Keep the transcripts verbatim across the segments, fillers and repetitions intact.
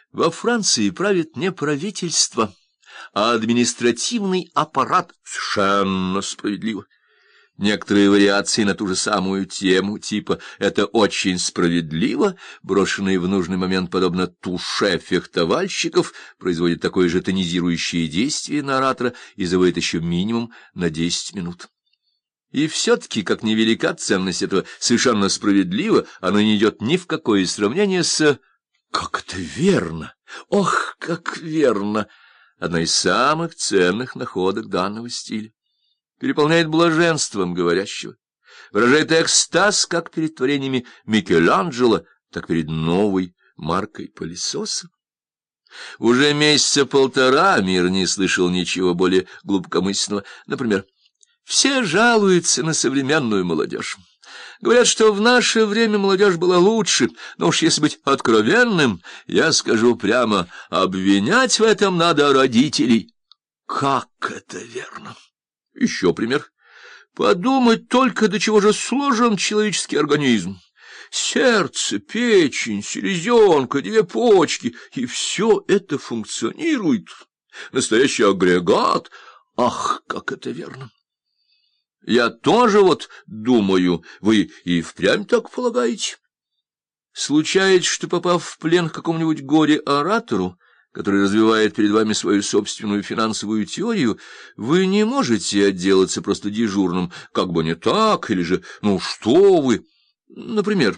Во Франции правит не правительство, а административный аппарат. Совершенно справедливо. Некоторые вариации на ту же самую тему, типа «это очень справедливо», брошенные в нужный момент подобно туше фехтовальщиков, производят такое же тонизирующее действие на оратора и заводят еще минимум на десять минут. И все-таки, как невелика ценность этого «совершенно справедливо», оно не идет ни в какое сравнение с... Как это верно! Ох, как верно! Одна из самых ценных находок данного стиля. Переполняет блаженством говорящего, выражает экстаз как перед творениями Микеланджело, так перед новой маркой пылесоса. Уже месяца полтора мир не слышал ничего более глубокомысленного. Например, все жалуются на современную молодежь. Говорят, что в наше время молодежь была лучше, но уж если быть откровенным, я скажу прямо, обвинять в этом надо родителей. Как это верно! Еще пример. Подумать только, до чего же сложен человеческий организм. Сердце, печень, селезенка, две почки, и все это функционирует. Настоящий агрегат. Ах, как это верно! Я тоже вот думаю, вы и впрямь так полагаете? Случается, что, попав в плен к какому-нибудь горе-оратору, который развивает перед вами свою собственную финансовую теорию, вы не можете отделаться просто дежурным, как бы не так, или же, ну что вы... Например,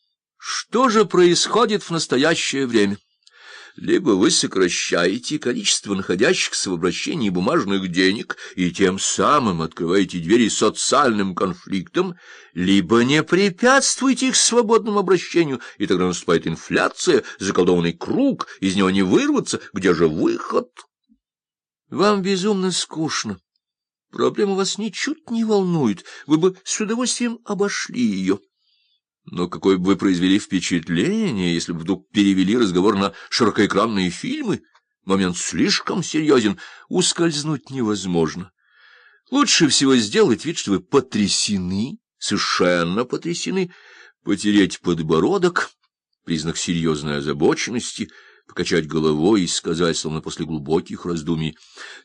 что же происходит в настоящее время? Либо вы сокращаете количество находящихся в обращении бумажных денег и тем самым открываете двери социальным конфликтам, либо не препятствуете их свободному обращению, и тогда наступает инфляция, заколдованный круг, из него не вырваться, где же выход? Вам безумно скучно. Проблема вас ничуть не волнует, вы бы с удовольствием обошли ее. Но какое бы вы произвели впечатление, если бы вдруг перевели разговор на широкоэкранные фильмы? Момент слишком серьезен, ускользнуть невозможно. Лучше всего сделать вид, что вы потрясены, совершенно потрясены, потереть подбородок, признак серьезной озабоченности, покачать головой и сказать, словно после глубоких раздумий: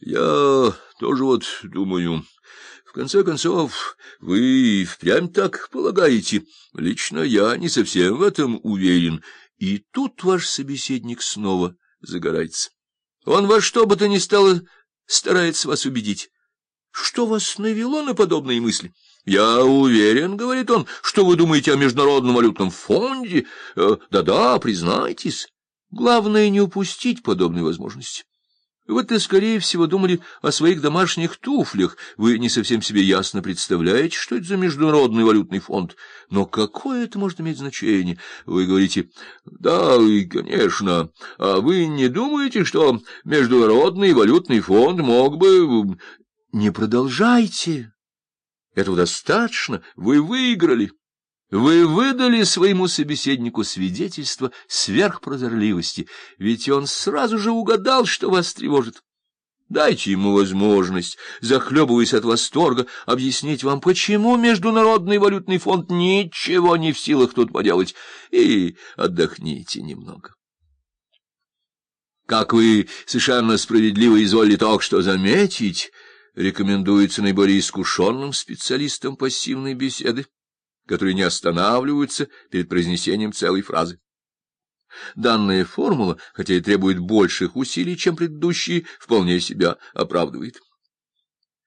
«Я тоже вот думаю... В конце концов, вы впрямь так полагаете. Лично я не совсем в этом уверен». И тут ваш собеседник снова загорается. Он во что бы то ни стало старается вас убедить. Что вас навело на подобные мысли? «Я уверен, — говорит он, — что вы думаете о Международном валютном фонде. Да-да, признайтесь. Главное, не упустить подобной возможности. Вы-то, скорее всего, думали о своих домашних туфлях. Вы не совсем себе ясно представляете, что это за Международный валютный фонд. Но какое это может иметь значение? Вы говорите: да, и, конечно. А вы не думаете, что Международный валютный фонд мог бы... Не продолжайте. Этого достаточно. Вы выиграли. Вы выдали своему собеседнику свидетельство сверхпрозорливости, ведь он сразу же угадал, что вас тревожит. Дайте ему возможность, захлебываясь от восторга, объяснить вам, почему Международный валютный фонд ничего не в силах тут поделать, и отдохните немного. Как вы совершенно справедливо изволили только что заметить, рекомендуется наиболее искушенным специалистам пассивной беседы, которые не останавливаются перед произнесением целой фразы. Данная формула, хотя и требует больших усилий, чем предыдущие, вполне себя оправдывает.